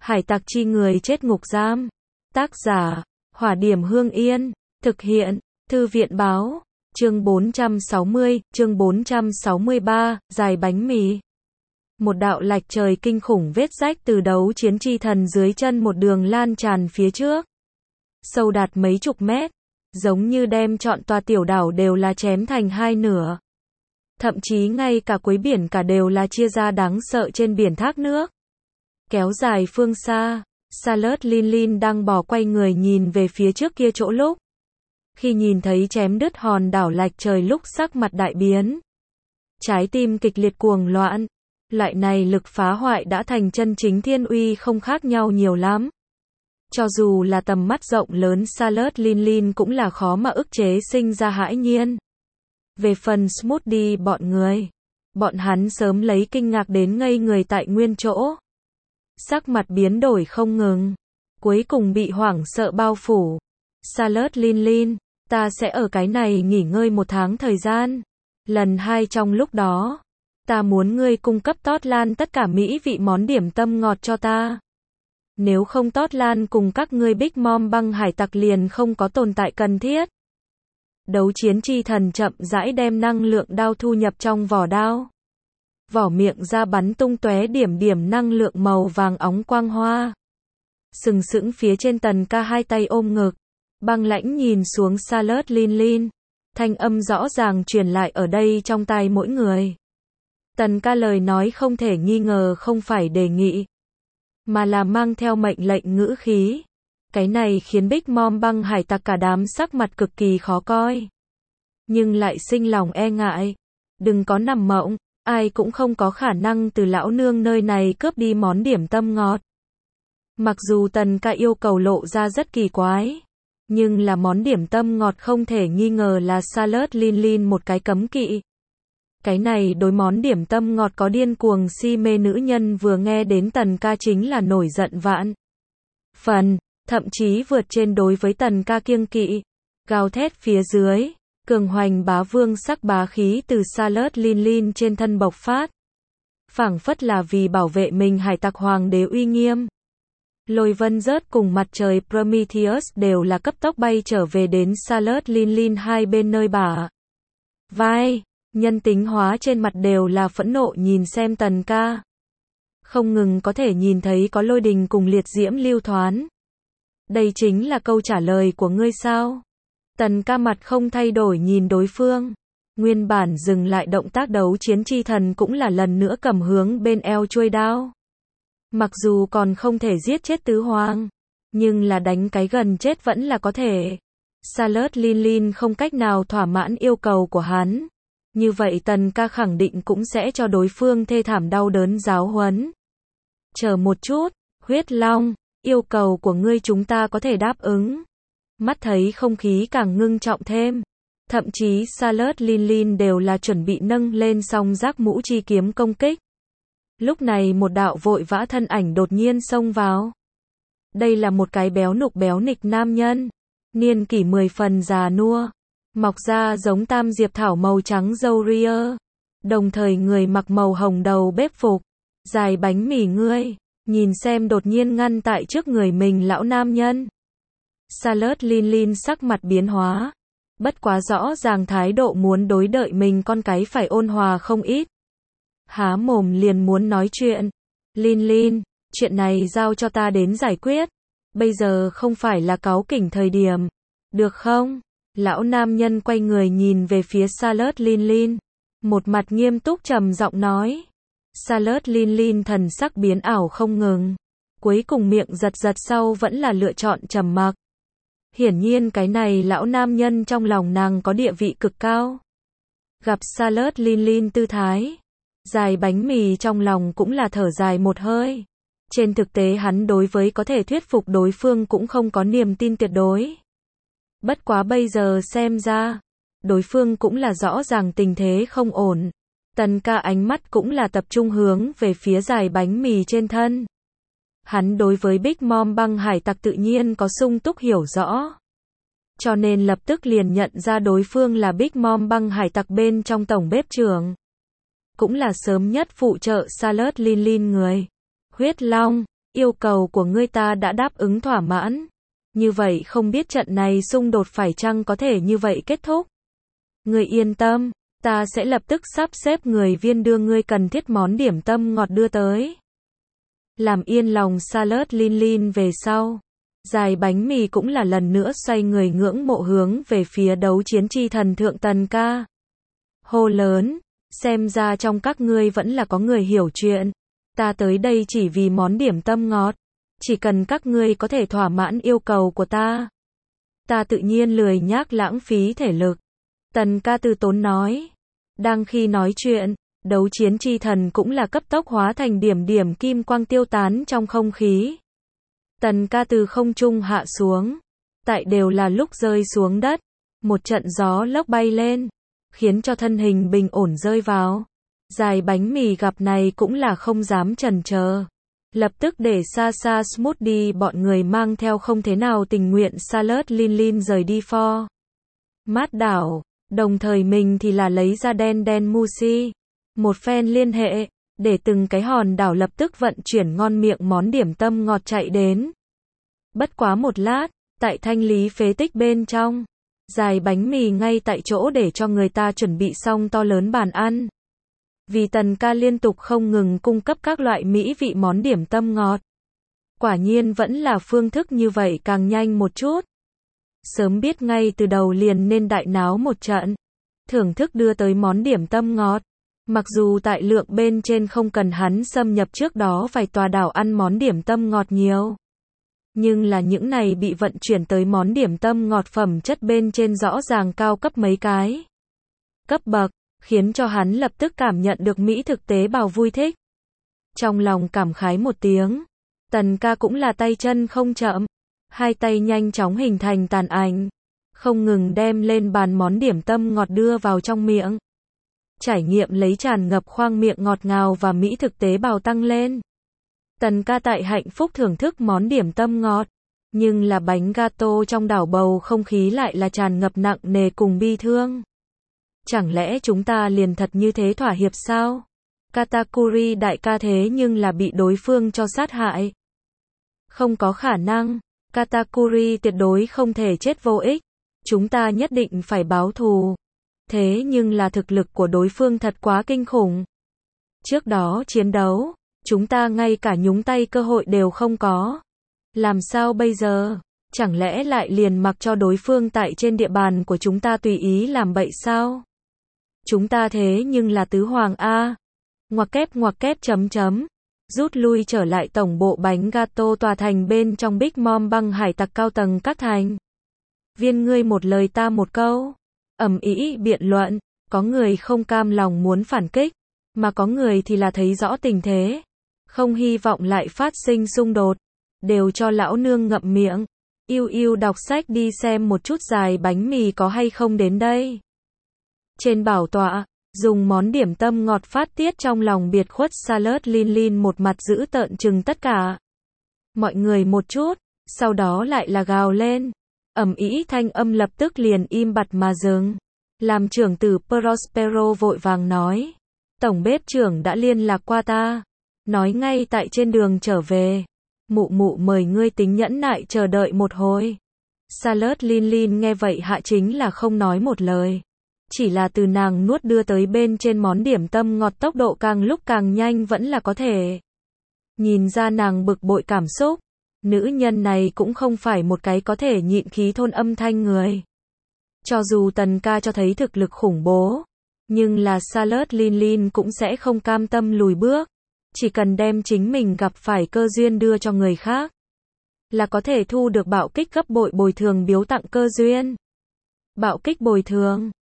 Hải tặc chi người chết ngục giam. Tác giả, Hỏa Điểm Hương Yên. Thực hiện, Thư viện báo. Chương 460, chương 463, dài bánh mì. Một đạo lạch trời kinh khủng vết rách từ đấu chiến chi thần dưới chân một đường lan tràn phía trước. Sâu đạt mấy chục mét, giống như đem trọn tòa tiểu đảo đều là chém thành hai nửa. Thậm chí ngay cả cuối biển cả đều là chia ra đáng sợ trên biển thác nước. Kéo dài phương xa, Charlotte Linlin đang bỏ quay người nhìn về phía trước kia chỗ lúc. Khi nhìn thấy chém đứt hòn đảo lạch trời lúc sắc mặt đại biến. Trái tim kịch liệt cuồng loạn. Loại này lực phá hoại đã thành chân chính thiên uy không khác nhau nhiều lắm. Cho dù là tầm mắt rộng lớn Charlotte Linlin cũng là khó mà ức chế sinh ra hãi nhiên. Về phần Smoothie bọn hắn sớm lấy kinh ngạc đến ngây người tại nguyên chỗ. Sắc mặt biến đổi không ngừng, cuối cùng bị hoảng sợ bao phủ. Charlotte Linlin, ta sẽ ở cái này nghỉ ngơi 1 tháng thời gian. Lần 2 trong lúc đó, ta muốn ngươi cung cấp Tót Lan tất cả mỹ vị món điểm tâm ngọt cho ta. Nếu không Tót Lan cùng các ngươi Big Mom băng hải tặc liền không có tồn tại cần thiết. Đấu chiến chi thần chậm rãi đem năng lượng đao thu nhập trong vỏ đao. Vỏ miệng ra bắn tung tóe điểm điểm năng lượng màu vàng óng quang hoa. Sừng sững phía trên Tần Ca hai tay ôm ngực, băng lãnh nhìn xuống Charlotte Linlin, thanh âm rõ ràng truyền lại ở đây trong tai mỗi người. Tần Ca lời nói không thể nghi ngờ không phải đề nghị, mà là mang theo mệnh lệnh ngữ khí. Cái này khiến Big Mom băng hải tặc cả đám sắc mặt cực kỳ khó coi. Nhưng lại sinh lòng e ngại. Đừng có nằm mộng, ai cũng không có khả năng từ lão nương nơi này cướp đi món điểm tâm ngọt. Mặc dù Tần Ca yêu cầu lộ ra rất kỳ quái, nhưng là món điểm tâm ngọt không thể nghi ngờ là Charlotte Linlin một cái cấm kỵ. Cái này đối món điểm tâm ngọt có điên cuồng si mê nữ nhân vừa nghe đến Tần Ca chính là nổi giận vạn phần, thậm chí vượt trên đối với Tần Ca kiêng kỵ. Gào thét phía dưới, cường hoành bá vương sắc bá khí từ Charlotte Linlin trên thân bộc phát. Phảng phất là vì bảo vệ mình hải tặc hoàng đế uy nghiêm. Lôi vân rớt cùng mặt trời Prometheus đều là cấp tốc bay trở về đến Charlotte Linlin hai bên nơi bả vai. Nhân tính hóa trên mặt đều là phẫn nộ nhìn xem Tần Ca. Không ngừng có thể nhìn thấy có lôi đình cùng liệt diễm lưu thoán. Đây chính là câu trả lời của ngươi sao? Tần Ca mặt không thay đổi nhìn đối phương. Nguyên bản dừng lại động tác đấu chiến chi thần cũng là lần nữa cầm hướng bên eo chuôi đao. Mặc dù còn không thể giết chết tứ hoàng, nhưng là đánh cái gần chết vẫn là có thể. Charlotte Linlin không cách nào thỏa mãn yêu cầu của hắn. Như vậy Tần Ca khẳng định cũng sẽ cho đối phương thê thảm đau đớn giáo huấn. Chờ một chút, Huyết Long, yêu cầu của ngươi chúng ta có thể đáp ứng. Mắt thấy không khí càng ngưng trọng thêm. Thậm chí Charlotte Linlin đều là chuẩn bị nâng lên song giác mũ chi kiếm công kích. Lúc này một đạo vội vã thân ảnh đột nhiên xông vào. Đây là một cái béo nịch nam nhân. Niên kỷ 10 phần già nua. Mọc ra giống tam diệp thảo màu trắng râu ria. Đồng thời người mặc màu hồng đầu bếp phục. Dài bánh mì ngươi. Nhìn xem đột nhiên ngăn tại trước người mình lão nam nhân. Charlotte Linlin sắc mặt biến hóa. Bất quá rõ ràng thái độ muốn đối đợi mình con cái phải ôn hòa không ít. Há mồm liền muốn nói chuyện. Linlin, chuyện này giao cho ta đến giải quyết. Bây giờ không phải là cáu kỉnh thời điểm. Được không? Lão nam nhân quay người nhìn về phía Charlotte Linlin. Một mặt nghiêm túc trầm giọng nói. Charlotte Linlin thần sắc biến ảo không ngừng. Cuối cùng miệng giật sau vẫn là lựa chọn trầm mặc. Hiển nhiên cái này lão nam nhân trong lòng nàng có địa vị cực cao. Gặp Charlotte Linlin tư thái. Dài bánh mì trong lòng cũng là thở dài một hơi. Trên thực tế hắn đối với có thể thuyết phục đối phương cũng không có niềm tin tuyệt đối. Bất quá bây giờ xem ra, đối phương cũng là rõ ràng tình thế không ổn. Tần Ca ánh mắt cũng là tập trung hướng về phía dài bánh mì trên thân. Hắn đối với Big Mom băng hải tặc tự nhiên có sung túc hiểu rõ. Cho nên lập tức liền nhận ra đối phương là Big Mom băng hải tặc bên trong tổng bếp trưởng. Cũng là sớm nhất phụ trợ Charlotte Linlin người. Huyết Long, Yêu cầu của ngươi ta đã đáp ứng thỏa mãn. Như vậy không biết trận này xung đột phải chăng có thể như vậy kết thúc? Ngươi yên tâm, ta sẽ lập tức sắp xếp người viên đưa ngươi cần thiết món điểm tâm ngọt đưa tới. Làm yên lòng Salad Lin Lin về sau. Dài bánh mì cũng là lần nữa xoay người ngưỡng mộ hướng về phía đấu chiến chi thần thượng Tần ca. Hô lớn, xem ra trong các ngươi vẫn là có người hiểu chuyện. Ta tới đây chỉ vì món điểm tâm ngọt. Chỉ cần các ngươi có thể thỏa mãn yêu cầu của ta. Ta tự nhiên lười nhác lãng phí thể lực. Tần ca từ tốn nói. Đang khi nói chuyện, đấu chiến chi thần cũng là cấp tốc hóa thành điểm điểm kim quang tiêu tán trong không khí. Tần ca từ không trung hạ xuống. Tại đều là lúc rơi xuống đất. Một trận gió lốc bay lên. Khiến cho thân hình bình ổn rơi vào. Dài bánh mì gặp này cũng là không dám chần chờ. Lập tức để xa xa Smoothie bọn người mang theo không thế nào tình nguyện Salad Lin Lin rời đi for. Mát đảo. Đồng thời mình thì là lấy ra đen đen Musi. Một phen liên hệ. Để từng cái hòn đảo lập tức vận chuyển ngon miệng món điểm tâm ngọt chạy đến. Bất quá một lát, tại thanh lý phế tích bên trong. Dài bánh mì ngay tại chỗ để cho người ta chuẩn bị xong to lớn bàn ăn. Vì Tần ca liên tục không ngừng cung cấp các loại mỹ vị món điểm tâm ngọt. Quả nhiên vẫn là phương thức như vậy càng nhanh một chút. Sớm biết ngay từ đầu liền nên đại náo một trận. Thưởng thức đưa tới món điểm tâm ngọt. Mặc dù tại lượng bên trên không cần hắn xâm nhập trước đó vài tòa đảo ăn món điểm tâm ngọt nhiều. Nhưng là những này bị vận chuyển tới món điểm tâm ngọt phẩm chất bên trên rõ ràng cao cấp mấy cái. Cấp bậc, khiến cho hắn lập tức cảm nhận được mỹ thực tế bào vui thích. Trong lòng cảm khái một tiếng, Tần ca cũng là tay chân không chậm. Hai tay nhanh chóng hình thành tàn ảnh. Không ngừng đem lên bàn món điểm tâm ngọt đưa vào trong miệng. Trải nghiệm lấy tràn ngập khoang miệng ngọt ngào và mỹ thực tế bào tăng lên. Tần ca tại hạnh phúc thưởng thức món điểm tâm ngọt. Nhưng là bánh gato trong đảo bầu không khí lại là tràn ngập nặng nề cùng bi thương. Chẳng lẽ chúng ta liền thật như thế thỏa hiệp sao? Katakuri đại ca thế nhưng là bị đối phương cho sát hại. Không có khả năng. Katakuri tuyệt đối không thể chết vô ích. Chúng ta nhất định phải báo thù. Thế nhưng là thực lực của đối phương thật quá kinh khủng. Trước đó chiến đấu, chúng ta ngay cả nhúng tay cơ hội đều không có. Làm sao bây giờ? Chẳng lẽ lại liền mặc cho đối phương tại trên địa bàn của chúng ta tùy ý làm bậy sao? Chúng ta thế nhưng là tứ hoàng A. Ngoặc kép chấm chấm. Rút lui trở lại tổng bộ bánh gato tòa thành bên trong Big Mom băng hải tặc cao tầng các thành. Viên ngươi một lời ta một câu. Ầm ĩ biện luận, có người không cam lòng muốn phản kích, mà có người thì là thấy rõ tình thế. Không hy vọng lại phát sinh xung đột. Đều cho lão nương ngậm miệng. Yêu đọc sách đi xem một chút dài bánh mì có hay không đến đây. Trên bảo tọa, dùng món điểm tâm ngọt phát tiết trong lòng biệt khuất Salad Lin Lin một mặt giữ tợn chừng tất cả. Mọi người một chút, sau đó lại là gào lên. Ầm ĩ thanh âm lập tức liền im bặt mà dừng. Làm trưởng tử Prospero vội vàng nói. Tổng bếp trưởng đã liên lạc qua ta. Nói ngay tại trên đường trở về. Mụ mời ngươi tính nhẫn nại chờ đợi một hồi. Salad Lin Lin nghe vậy hạ chính là không nói một lời. Chỉ là từ nàng nuốt đưa tới bên trên món điểm tâm ngọt tốc độ càng lúc càng nhanh vẫn là có thể. Nhìn ra nàng bực bội cảm xúc. Nữ nhân này cũng không phải một cái có thể nhịn khí thôn âm thanh người. Cho dù Tần ca cho thấy thực lực khủng bố. Nhưng là Salad Lin Lin cũng sẽ không cam tâm lùi bước. Chỉ cần đem chính mình gặp phải cơ duyên đưa cho người khác. Là có thể thu được bạo kích gấp bội bồi thường biếu tặng cơ duyên. Bạo kích bồi thường.